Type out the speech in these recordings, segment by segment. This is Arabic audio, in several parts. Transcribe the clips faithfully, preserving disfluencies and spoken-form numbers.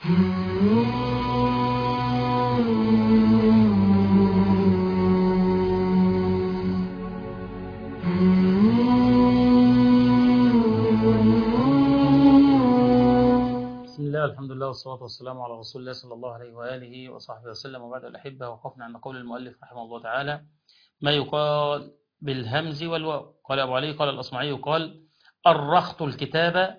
بسم الله، الحمد لله، والصلاة والسلام على رسول الله صلى الله عليه وآله وصحبه وسلم. وبعد الأحبة، وقفنا عند قول المؤلف رحمه الله تعالى: ما يقال بالهمز والواو. قال أبو علي قال الأصمعي قال: أرخت الكتاب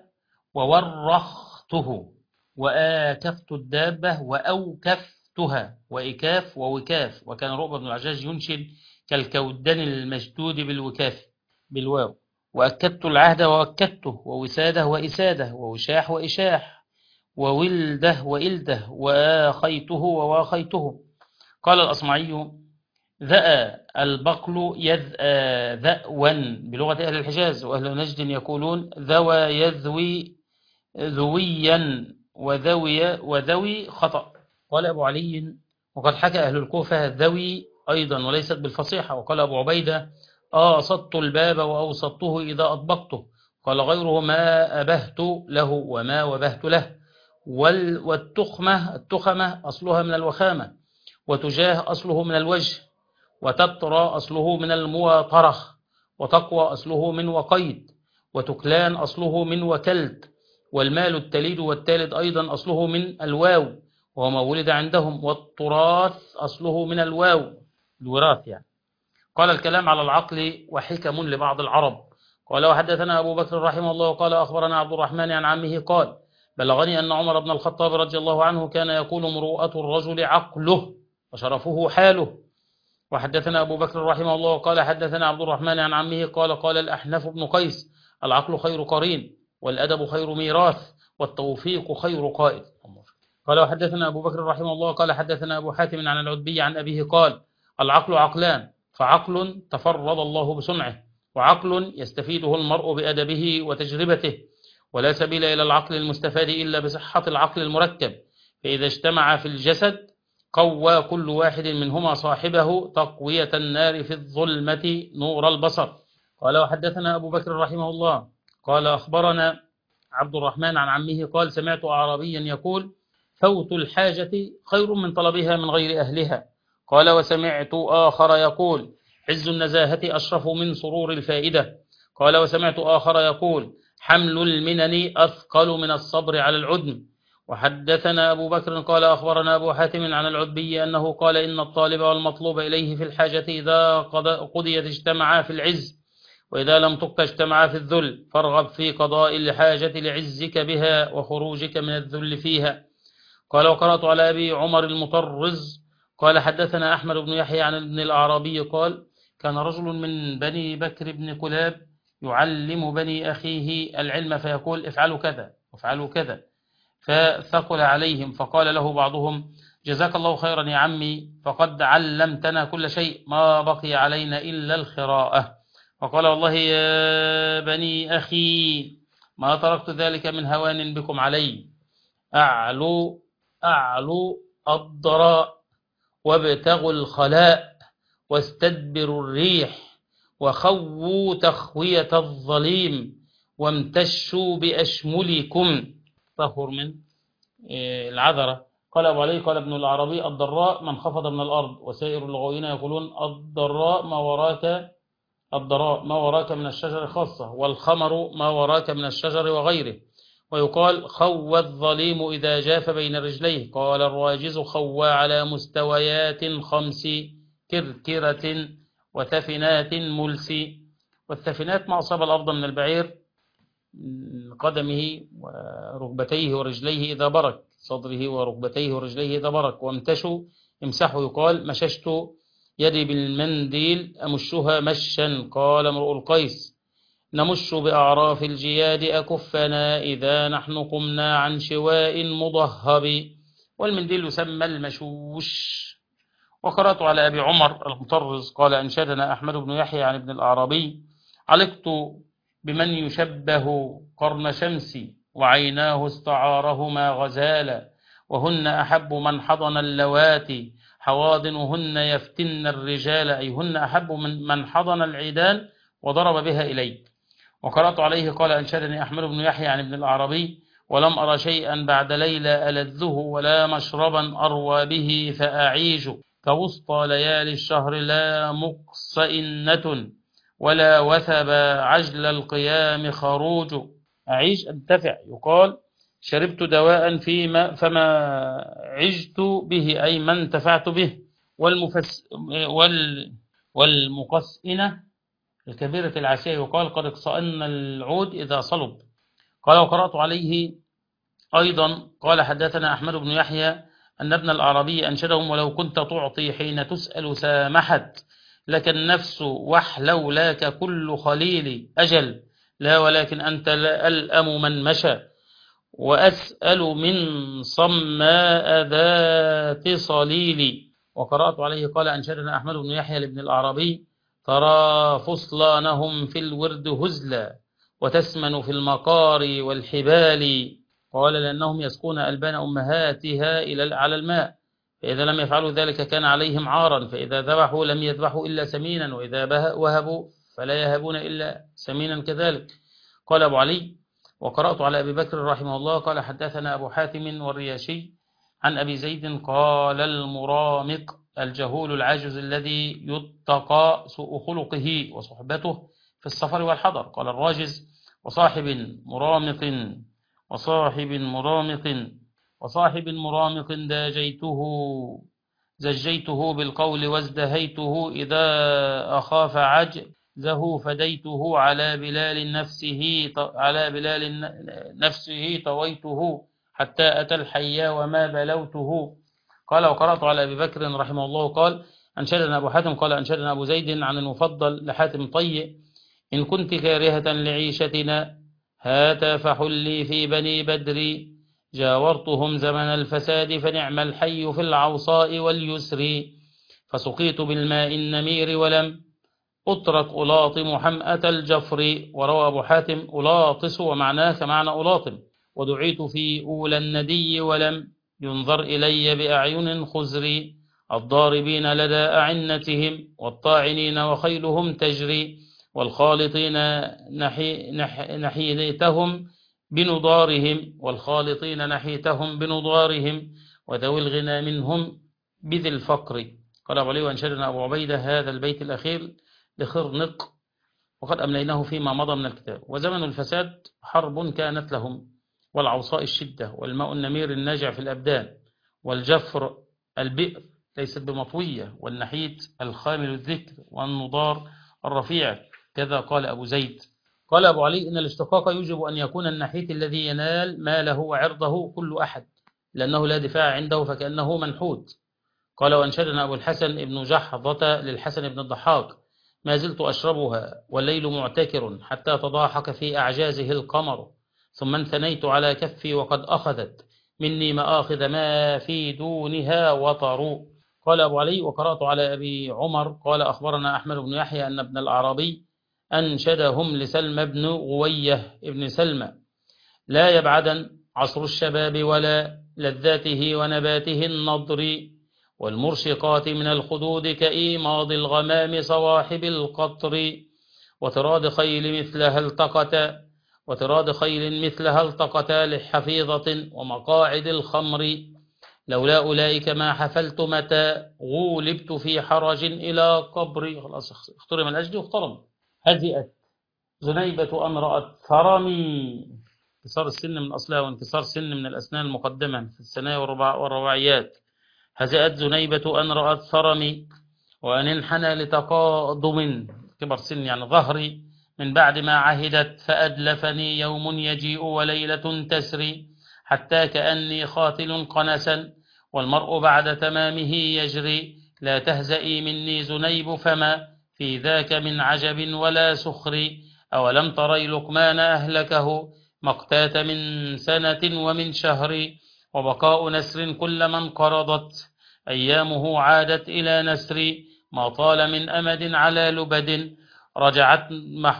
وورخته، وآكفت الدابة وأوكفتها، وإكاف ووكاف. وكان رؤبة بن العجاج ينشد: كالكودن المشدود بالوكاف بالواو. وأكدت العهد ووكدته، ووساده وإساده، ووشاح وإشاح، وولده وإلده، وآخيته وواخيته. قال الأصمعي: ذأ البقل يذأ ذأوا بلغة أهل الحجاز، وأهل نجد يقولون ذوى يذوي ذويا وذوي وذوي خطأ. قال أبو علي: وقد حكى أهل الكوفة ذوي أيضا وليست بالفصيحة. وقال أبو عبيدة: أوسطت الباب وأوسطته إذا أطبقته. قال غيره: ما أبهت له وما وبهت له. والتخمة التخمة أصلها من الوخامة، وتجاه أصله من الوجه، وتبترى أصله من المواطرة، وتقوى أصله من وقيد، وتكلان أصله من وكلت، والمال التليد والتالد أيضا أصله من الواو وهو ما ولد عندهم، والتراث أصله من الواو الوراث يعني. قال: الكلام على العقل وحكم لبعض العرب. قال: وحدثنا أبو بكر رحمه الله قال: أخبرنا عبد الرحمن عن عمه قال: بلغني أن عمر بن الخطاب رضي الله عنه كان يقول: مروءة الرجل عقله وشرفه حاله. وحدثنا أبو بكر رحمه الله قال: حدثنا عبد الرحمن عن عمه قال: قال الأحنف بن قيس: العقل خير قرين، والأدب خير ميراث، والتوفيق خير قائد. قال: وحدثنا أبو بكر رحمه الله قال: حدثنا أبو حاتم عن العتبي عن أبيه قال: العقل عقلان، فعقل تفرد الله بصنعه، وعقل يستفيده المرء بأدبه وتجربته، ولا سبيل إلى العقل المستفاد إلا بصحة العقل المركب، فإذا اجتمع في الجسد قوى كل واحد منهما صاحبه تقوية النار في الظلمة نور البصر. قال: وحدثنا أبو بكر رحمه الله قال: أخبرنا عبد الرحمن عن عمه قال: سمعت أعرابيا يقول: فوت الحاجة خير من طلبها من غير أهلها. قال: وسمعت آخر يقول: عز النزاهة أشرف من سرور الفائدة. قال: وسمعت آخر يقول: حمل المنن أثقل من الصبر على العدم. وحدثنا أبو بكر قال: أخبرنا أبو حاتم عن العتبي أنه قال: إن الطالب والمطلوب إليه في الحاجة إذا قضيت اجتمعا في العز، وإذا لم تقض اجتمعا في الذل، فارغب في قضاء الحاجة لعزك بها وخروجك من الذل فيها. قال: وقرأت على أبي عمر المطرز قال: حدثنا أحمد بن يحيى عن ابن الأعرابي قال: كان رجل من بني بكر بن كلاب يعلم بني أخيه العلم، فيقول: افعلوا كذا وافعلوا كذا، فثقل عليهم، فقال له بعضهم: جزاك الله خيرا يا عمي، فقد علمتنا كل شيء، ما بقي علينا إلا الخراءة. فقال: والله يا بني أخي ما تركت ذلك من هوان بكم علي. أعلو أعلو الضراء، وابتغوا الخلاء، واستدبروا الريح، وخووا تخوية الظليم، وامتشوا بأشملكم. طهر من العذرة. قال أبو علي قال ابن العربي: الضراء من خفض من الأرض. وسائر اللغويين يقولون: الضراء ما وراك الضراء ما وراك من الشجر خاصة، والخمر ما وراك من الشجر وغيره. ويقال: خوى الظليم إذا جاف بين رجليه. قال الراجز: خوى على مستويات خمس: كركرة، وثفنات ملس. والثفنات ما أصاب الأرض من البعير، قدمه وركبتيه ورجليه إذا برك، صدره وركبتيه ورجليه إذا برك. وامتشوا امسحوا، يقال: مششت يدي بالمنديل أمشها مشا. قال امرؤ القيس: نمش بأعراف الجياد أكفنا إذا نحن قمنا عن شواء مضهب. والمنديل يسمى المشوش. وقرأت على أبي عمر المطرز قال: أنشدنا أحمد بن يحيى عن ابن الأعرابي: علقت بمن يشبه قرن شمس، وعيناه استعارهما غزالا، وهن أحب من حضن اللواتي، حواضنهن يفتن الرجال، أي هن أحب من من حضن العيدان وضرب بها إليه. وقرأت عليه قال: أنشدني أحمد بن يحيى عن ابن الأعرابي ولم أر شيئا بعد ليلى ألذه ولا مشربا أروى به فأعيج كوسطى ليالي الشهر لا مقصئنة ولا وثب عجل القيام خروج. أعيش أنتفع، يقال شربت دواء فيما فما عجت به أي ما انتفعت به. والمفس وال والمقسئنة الكبيرة العاسية يقال قد اقصأن العود إذا صلب. قال وقرأت عليه أيضا قال حدثنا أحمد بن يحيى أن ابن الأعرابي أنشدهم ولو كنت تعطي حين تسأل سامحت لك النفس وحلولاك كل خليل أجل لا ولكن أنت ألأم من مشى وأسأل من صماء ذات صليل. وقرأت عليه قال أنشدنا أحمد بن يحيى لابن الأعرابي ترى فصلانهم في الورد هزلا وتسمن في المقار والحبال. قال لأنهم يسقون ألبان أمهاتها إلى على الماء فإذا لم يفعلوا ذلك كان عليهم عارا فإذا ذبحوا لم يذبحوا إلا سمينا وإذا وهبوا فلا يهبون إلا سمينا كذلك. قال أبو علي وقرأت على أبي بكر رحمه الله قال حدثنا أبو حاتم والرياشي عن أبي زيد قال المرامق الجهول العاجز الذي يتقى سوء خلقه وصحبته في السفر والحضر. قال الراجز وصاحب مرامق وصاحب مرامق وصاحب مرامق داجيته زجيته بالقول وازدهيته إذا أخاف عجزه فديته على بلال نفسه على بلال نفسه طويته حتى أتى الحيا وما بلوته. قال وقرأت على أبي بكر رحمه الله قال أنشدنا أبو حاتم قال أنشدنا أبو زيد عن المفضل لحاتم طيء إن كنت كارهة لعيشتنا هات فحلي في بني بدر جاورتهم زمن الفساد فنعم الحي في العوصاء واليسر فسقيت بالماء النمير ولم أترك ألاطم حمأة الجفر. وروى أبو حاتم ألاطس ومعناه كمعنى ألاطم. ودعيت في أولى الندي ولم ينظر إلي بأعين خزري الضاربين لدى أعنتهم والطاعنين وخيلهم تجري والخالطين نحي نح نحيتهم بنضارهم والخالطين نحيتهم بنضارهم وذوي الغنى منهم بذي الفقر. قال أبو علي وأنشدنا أبو عبيدة هذا البيت الأخير لخرنق وقد أمليناه فيما مضى من الكتاب. وزمن الفساد حرب كانت لهم والعوصاء الشدة والماء النمير الناجع في الأبدان والجفر البئر ليست بمطوية والنحيت الخامل الذكر والنضار الرفيع كذا. قال أبو زيد قال أبو علي إن الاشتقاق يوجب أن يكون النحيت الذي ينال ماله وعرضه كل أحد لأنه لا دفاع عنده فكأنه منحوت. قال وأنشدنا أبو الحسن ابن جحظة للحسن بن الضحاك ما زلت أشربها والليل معتكر حتى تضاحك في أعجازه القمر ثم انثنيت على كفي وقد أخذت مني مآخذ ما في دونها وطر. قال أبو علي وقرأت على أبي عمر قال أخبرنا أحمد بن يحيى أن ابن الأعرابي أنشدهم لسلم بن غوية ابن سلمى لا يبعدن عصر الشباب ولا لذاته ونباته النضر والمرشقات من الخدود كإيماض الغمام صواحب القطر وتراد خيل مثلها التقتا وتراد خيل مثلها التقتا لحفيظة ومقاعد الخمر لولا أولئك ما حفلت متى غولبت في حرج إلى قبر. خلاص اخترم الأجد واخترم. هزئت زنيبة أن رأت ثرمي انكسار السن من أصلها وانكسار سن من الأسنان المقدمة في الثنايا والرباعيات. هزأت زنيبة أن رأت ثرمي وأن انحنى لتقادم كبر سن يعني ظهري من بعد ما عهدت فأدلفني يوم يجيء وليلة تسري حتى كأني خاتل قنسا والمرء بعد تمامه يجري لا تهزئي مني زنيب فما في ذاك من عجب ولا سخري أولم تري لقمان أهلكه مقتات من سنة ومن شهر وبقاء نسر كلما انقرضت أيامه عادت إلى نسر ما طال من أمد على لبد رجعت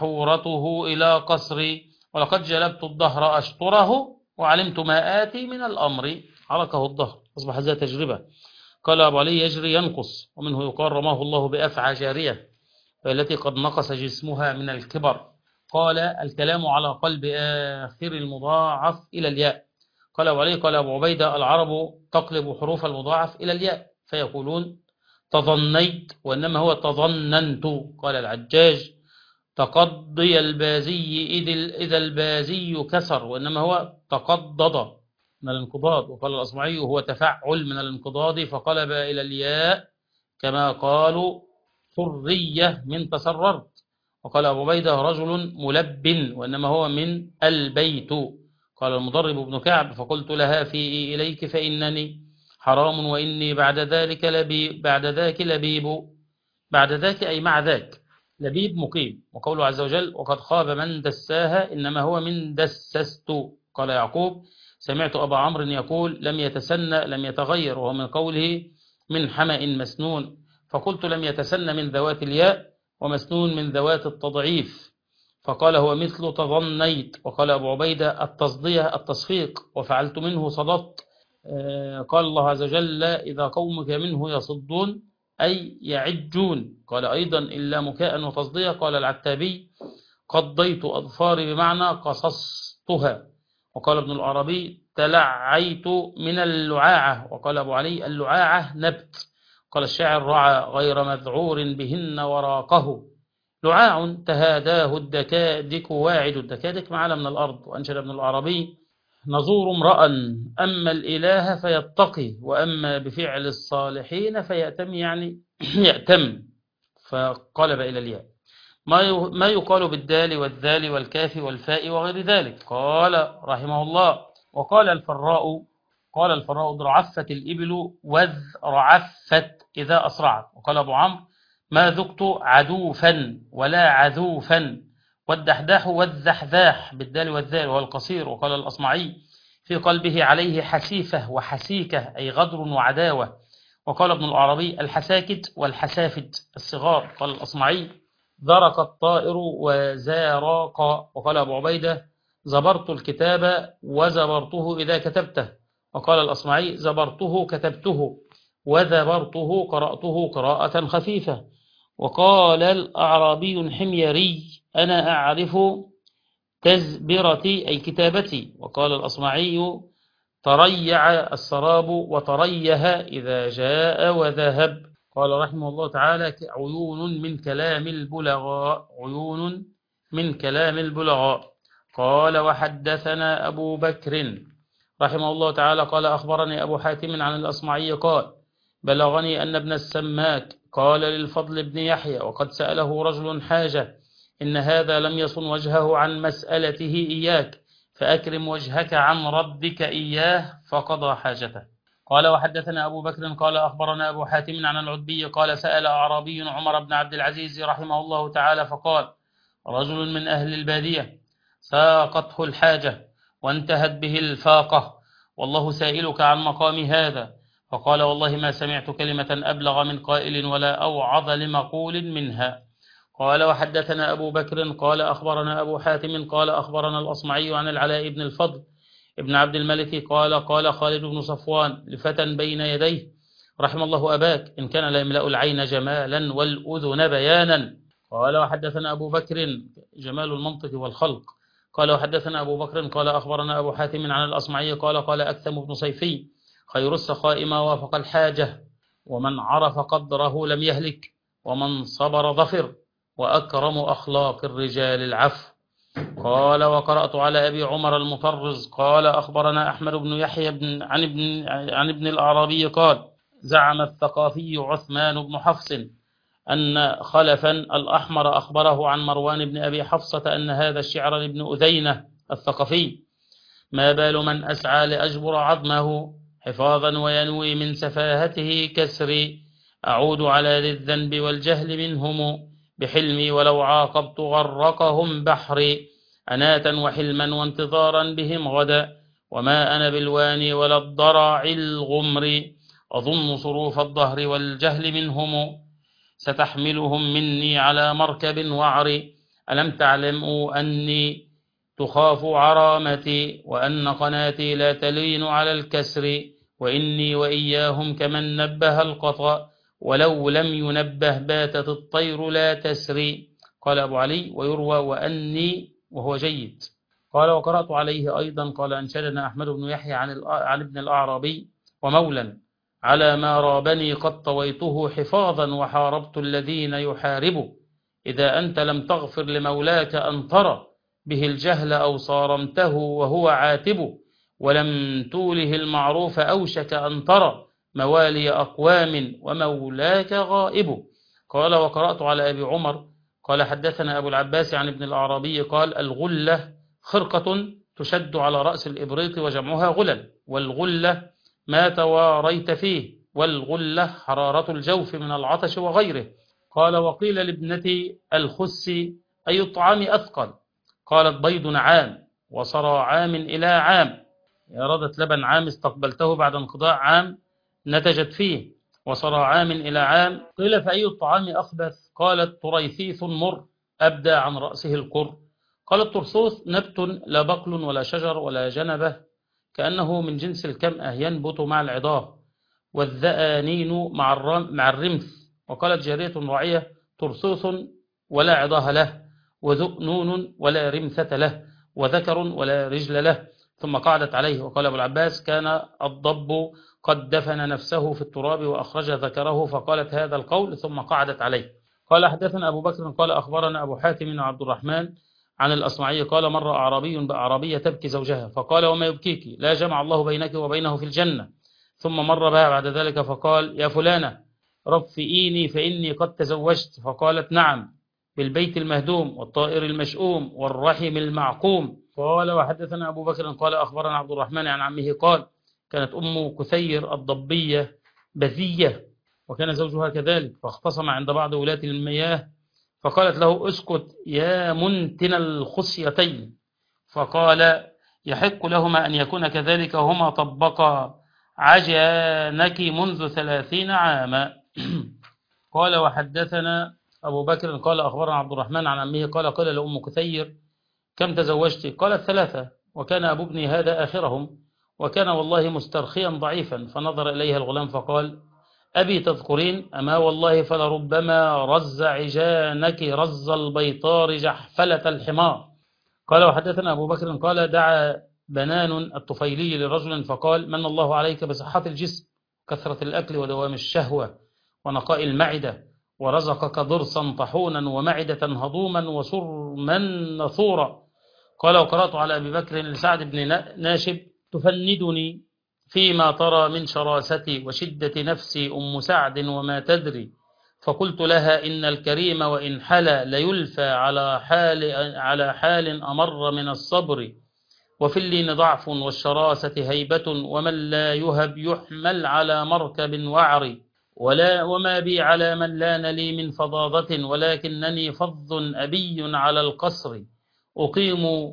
محورته إلى قصري ولقد جلبت الدهر أشطره وعلمت ما آتي من الأمر. عركه الدهر أصبح ذا تجربة. قال أبو علي يجري ينقص ومنه يقال رماه الله بأفعى جارية التي قد نقص جسمها من الكبر قال الكلام على قلب آخر المضاعف إلى الياء. قال أبو علي قال أبو عبيدة العرب تقلب حروف المضاعف إلى الياء فيقولون تظنيت وإنما هو تظننت. قال العجاج تقضي البازي إذا البازي كسر وإنما هو تقضض من الانقضاض. وقال الأصمعي هو تفعل من الانقضاض فقلب إلى الياء كما قالوا سرية من تسررت. وقال أبو عبيدة رجل ملب وإنما هو من البيت. قال المضرب بن كعب فقلت لها في إليك فإنني حرام وإني بعد ذلك لبيب بعد ذاك لبيب. بعد ذاك أي مع ذاك لبيب مقيم. وقوله عز وجل وقد خاب من دساها إنما هو من دسست. قال يعقوب سمعت أبا عمرو يقول لم يتسنى لم يتغير وهو من قوله من حمأ مسنون. فقلت لم يتسنى من ذوات الياء ومسنون من ذوات التضعيف فقال هو مثل تظنيت. وقال أبو عبيدة التصدية التصفيق وفعلت منه صددت. قال الله عز وجل إذا قومك منه يصدون أي يعجون. قال أيضا إلا مكاء وتصدية. قال العتابي قضيت أظفاري بمعنى قصصتها. وقال ابن العربي تلعيت من اللعاعة. وقال أبو علي اللعاعة نبت. قال الشاعر رعى غير مذعور بهن وراقه لعاع تهاداه الدكادك واعد. الدكادك معنا من الأرض. وأنشد ابن العربي نزور امرأ أما الإله فيتقي وأما بفعل الصالحين فيأتم يعني يأتم فقلب إلى الياء. ما يقال بالدال والذال والكاف والفاء وغير ذلك. قال رحمه الله وقال الفراء قال الفراء ضرعفت الإبل وذ رعفت إذا أسرعت. وقال أبو عمرو ما ذقت عدوفا ولا عذوفا والدحداح والذحذاح بالدال والذال وهو القصير. وقال الأصمعي في قلبه عليه حسيفة وحسيكة أي غدر وعداوة. وقال ابن العربي الحساكت والحسافت الصغار. قال الأصمعي ذرق الطائر وزارق. وقال أبو عبيدة زبرت الكتاب وزبرته إذا كتبته. وقال الأصمعي زبرته كتبته وذبرته قرأته قراءة خفيفة. وقال الأعرابي حميري أنا أعرف تزبرتي أي كتابتي. وقال الأصمعي تريع السراب وتريه إذا جاء وذهب. قال رحمه الله تعالى عيون من كلام البلغاء عيون من كلام البلغاء. قال وحدثنا أبو بكر رحمه الله تعالى قال أخبرني أبو حاتم عن الأصمعي قال بلغني أن ابن السماك قال للفضل بن يحيى وقد سأله رجل حاجة إن هذا لم يصن وجهه عن مسألته إياك فأكرم وجهك عن ربك إياه فقضى حاجته. قال وحدثنا أبو بكر قال أخبرنا أبو حاتم عن العتبي قال سأل أعرابي عمر بن عبد العزيز رحمه الله تعالى فقال رجل من أهل البادية ساقته الحاجة وانتهت به الفاقة والله سائلك عن مقام هذا. فقال والله ما سمعت كلمة أبلغ من قائل ولا أوعظ لمقول منها. قال وحدثنا أبو بكر قال أخبرنا أبو حاتم قال أخبرنا الأصمعي عن العلاء بن الفضل ابن عبد الملك قال قال خالد بن صفوان لفتى بين يديه رحم الله أباك إن كان لا يملأ العين جمالا والأذن بيانا. قال وحدثنا أبو بكر جمال المنطق والخلق. قال وحدثنا أبو بكر قال أخبرنا أبو حاتم عن الأصمعي قال قال أكثم بن صيفي خير السخاء ما وافق الحاجة ومن عرف قدره لم يهلك ومن صبر ظفر وأكرم أخلاق الرجال العفو. قال وقرأت على أبي عمر المطرز قال أخبرنا أحمد بن يحيى بن عن ابن عن ابن الأعرابي قال زعم الثقافي عثمان بن حفص أن خلفا الأحمر أخبره عن مروان بن أبي حفصة أن هذا الشعر لابن أذينة الثقفي ما بال من أسعى لأجبر عظمه حفاظا وينوي من سفاهته كسري أعود على ذي الذنب والجهل منهم بحلمي ولو عاقبت غرقهم بحري أناتا وحلما وانتظارا بهم غدا وما أنا بالواني ولا الضرع الغمر أظن صروف الظهر والجهل منهم ستحملهم مني على مركب وعري ألم تعلموا أني تخاف عرامتي وأن قناتي لا تلين على الكسر وإني وإياهم كمن نبه القطأ ولو لم ينبه باتت الطير لا تسري قال أبو علي ويروى وأني وهو جيد. قال وقرأت عليه أيضا قال أنشدنا أحمد بن يحيى عن, عن ابن الأعرابي ومولا على ما رابني قد طويته حفاظا وحاربت الذين يحاربوا إذا أنت لم تغفر لمولاك أن ترى به الجهل أو صارمته وهو عاتب ولم توله المعروف أوشك أن ترى موالي أقوام ومولاك غائب. قال وقرأت على أبي عمر قال حدثنا أبو العباس عن ابن الأعرابي قال الغلة خرقة تشد على رأس الإبريق وجمعها غلل، والغلة ما تواريت فيه، والغلة حرارة الجوف من العطش وغيره. قال وقيل لابنة الخس أي الطعام أثقل؟ قالت بيض عام وصرى عام إلى عام، أرادت لبن عام استقبلته بعد انقضاء عام نتجت فيه، وصرى عام إلى عام. قيل فأي الطعام أخبث؟ قالت تريثيث مر أبدى عن رأسه القر. قال الترثوث نبت لا بقل ولا شجر ولا جنبه كأنه من جنس الكمأة ينبت مع العضاه، والذآنين مع مع الرمث. وقالت جارية راعية ترثوث ولا عضاه له، وذؤنون ولا رمثة له، وذكر ولا رجل له. ثم قعدت عليه. وقال أبو العباس كان الضب قد دفن نفسه في التراب وأخرج ذكره فقالت هذا القول ثم قعدت عليه. قال حدثنا أبو بكر قال أخبرنا أبو حاتم عبد الرحمن عن الأصمعي قال مر أعرابي بأعرابية تبكي زوجها فقال وما يبكيك؟ لا جمع الله بينك وبينه في الجنة. ثم مر بها بعد ذلك فقال يا فلانة رفئيني فإني قد تزوجت. فقالت نعم بالبيت المهدوم والطائر المشؤوم والرحم المعقوم. قال وحدثنا أبو بكر قال أخبرنا عبد الرحمن عن عمه قال كانت أم كثير الضبية بذية وكان زوجها كذلك، فاختصم عند بعض ولاة المياه فقالت له اسكت يا منتن الخصيتين، فقال يحق لهما أن يكون كذلك وهما طبقا عجانك منذ ثلاثين عاما. قال وحدثنا أبو بكر قال أخبرنا عبد الرحمن عن عمه قال قال لأم كثير كم تزوجت؟ قالت ثلاثة وكان أبو ابني هذا آخرهم، وكان والله مسترخيا ضعيفا. فنظر إليها الغلام فقال أبي تذكرين؟ أما والله فلربما رز عجانك رز البيطار جحفلة الحمار. قال وحدثنا أبو بكر قال دعا بنان الطفيلي لرجل فقال من الله عليك بصحة الجسم كثرة الأكل ودوام الشهوة ونقاء المعدة، ورزقك ضرسا طحونا ومعدة هضوما وسرما نثورا. قال وقرأت على أبي بكر لسعد بن ناشب تفندني فيما ترى من شراستي وشدة نفسي أم سعد وما تدري. فقلت لها إن الكريم وإن حلا ليلفى على حال, على حال أمر من الصبر، وفي اللين ضعف والشراسة هيبة، ومن لا يهب يحمل على مركب وعر، ولا وما بي على من لان لي من فظاظة، ولكنني فظ أبي على القصر، أقيم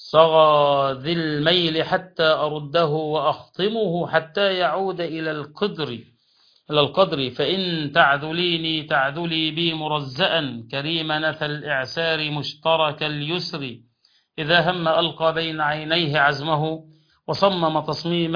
صغى ذي الميل حتى أرده وأخطمه حتى يعود إلى القدر إلى القدر فإن تعذليني تعذلي بي مرزأ كريم نثى الإعسار مشترك اليسر، إذا هم ألقى بين عينيه عزمه وصمم تصميم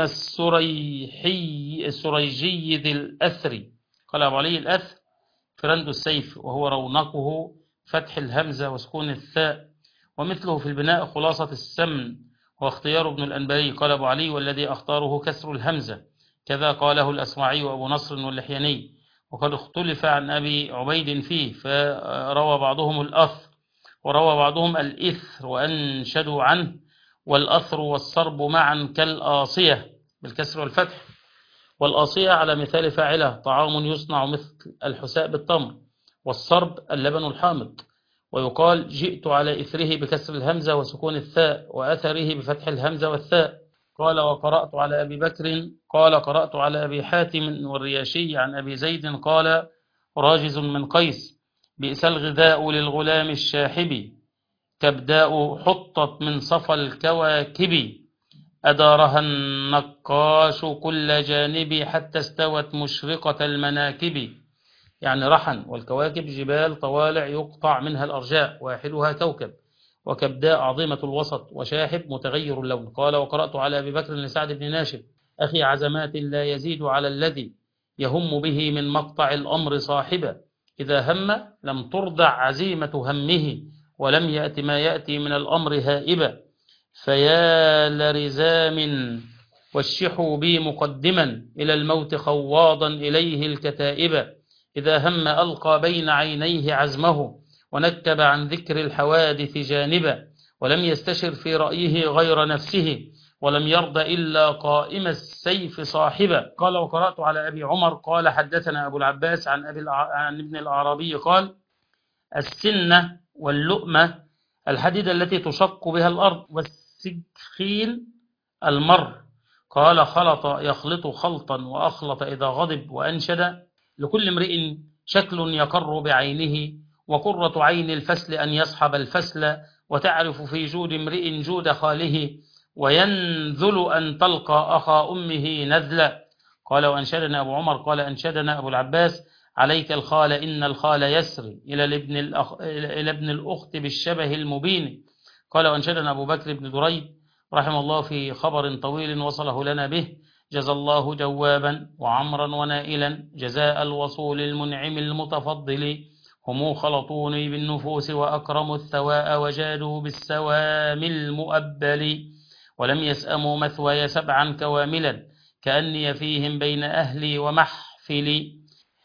السريحي السريجي ذي الأثر. قال أبو علي الأثر فرند السيف وهو رونقه فتح الهمزة وسكون الثاء، ومثله في البناء خلاصة السمن واختيار ابن الأنباري. قال أبو علي والذي أختاره كسر الهمزة، كذا قاله الأسمعي وأبو نصر واللحياني. وقد اختلف عن أبي عبيد فيه فروى بعضهم الأثر وروى بعضهم الإثر وأنشدوا عنه، والأثر والصرب معا كالآصية بالكسر والفتح، والآصية على مثال فاعلة طعام يصنع مثل الحساء بالتمر، والصرب اللبن الحامض. ويقال جئت على إثره بكسر الهمزة وسكون الثاء، وأثره بفتح الهمزة والثاء. قال وقرأت على أبي بكر قال قرأت على أبي حاتم والرياشي عن أبي زيد قال راجز من قيس بئس الغذاء للغلام الشاحب، كبداء حطت من صفى الكواكب، أدارها النقاش كل جانب حتى استوت مشرقة المناكب. يعني رحن، والكواكب جبال طوالع يقطع منها الأرجاء واحدها كوكب، وكبداء عظيمة الوسط، وشاحب متغير اللون. قال وقرأت على أبي بكر لسعد بن ناشب أخي عزمات لا يزيد على الذي يهم به من مقطع الأمر صاحبا، إذا هم لم ترضع عزيمة همه، ولم يأت ما يأتي من الأمر هائبا. فيا لرزام والشحوا بي مقدما إلى الموت خواضا إليه الكتائب. إذا هم ألقى بين عينيه عزمه، ونكب عن ذكر الحوادث جانبا، ولم يستشر في رأيه غير نفسه، ولم يرضى إلا قائم السيف صاحبا. قال: وقرأت على أبي عمر قال: حدثنا أبو العباس عن, أبي الع... عن ابن الأعرابي قال: السنة واللؤمة الحديدة التي تشق بها الأرض، والسكين المر. قال: خلط يخلط خلطا وأخلط إذا غضب وأنشد. لكل امرئ شكل يقر بعينه، وقرة عين الفسل أن يصحب الفسل، وتعرف في جود امرئ جود خاله، وينذل أن تلقى أخا أمه نذلا. قال: وأنشدنا أبو عمر قال: أنشدنا أبو العباس: عليك الخال إن الخال يسري إلى ابن, الأخ... إلى ابن الأخت بالشبه المبين. قال: وأنشدنا أبو بكر بن دريد رحمه الله في خبر طويل وصله لنا به: جزى الله جوابا وعمرا ونائلا جزاء الوصول المنعم المتفضل، هم خلطوني بالنفوس وأكرموا الثواء، وجادوا بالسوام المؤبل، ولم يسأموا مثواي سبعا كواملا، كأني فيهم بين أهلي ومحفلي،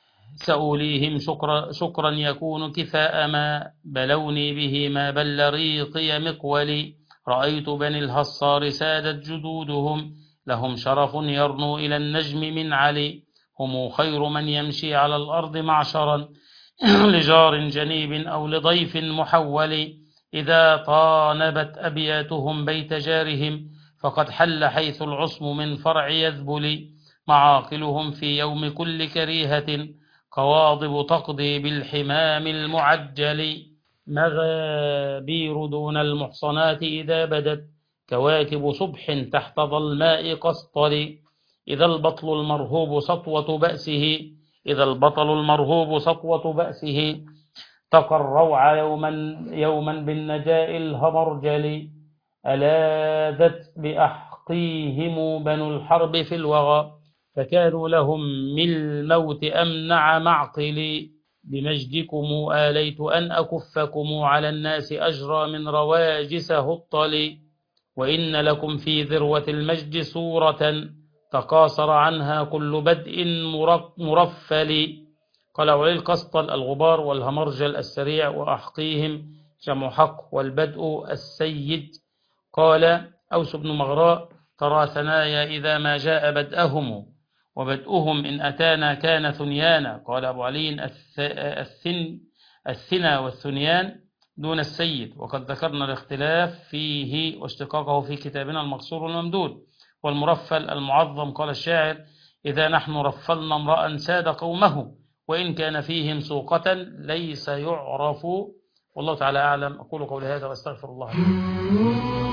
سأوليهم شكرا, شكرا يكون كفاء ما بلوني به ما بل ريقي مقولي. رأيت بني الهصار سادت جدودهم، لهم شرف يرنو إلى النجم من علي، هم خير من يمشي على الأرض معشرا لجار جنيب أو لضيف محول. إذا طانبت أبياتهم بيت جارهم، فقد حل حيث العصم من فرع يذبل، معاقلهم في يوم كل كريهة قواضب تقضي بالحمام المعجل. مغابير دون المحصنات إذا بدت، كواكب صبح تحت ظلماء قسطر. إذا البطل المرهوب سطوة بأسه إذا البطل المرهوب سطوة بأسه تقى الروع يوما, يوما بالنجاء الهمرجل. ألاذت بأحقيهم بنو الحرب في الوغى، فكانوا لهم من الموت أمنع معقل. بمجدكم آليت أن أكفكم على الناس أجرى من رواجس هطل، وإن لكم في ذروة المجد صورة تقاصر عنها كل بدء مرفل. قال: وللقسطل الغبار والهمرجل السريع، وأحقيهم جمع حق والبدء السيد. قال أوس بن مغراء: ترى ثنايا إذا ما جاء بدأهم، وبدؤهم إن أتانا كان ثنيانا. قال أبو علي: الثن الثنى والثنيان دون السيد، وقد ذكرنا الاختلاف فيه واشتقاقه في كتابنا المقصور والممدود. والمرفل المعظم. قال الشاعر: إذا نحن رفلنا امرأ ساد قومه، وإن كان فيهم سوقة ليس يعرف. والله تعالى أعلم. أقول قولي هذا وأستغفر الله.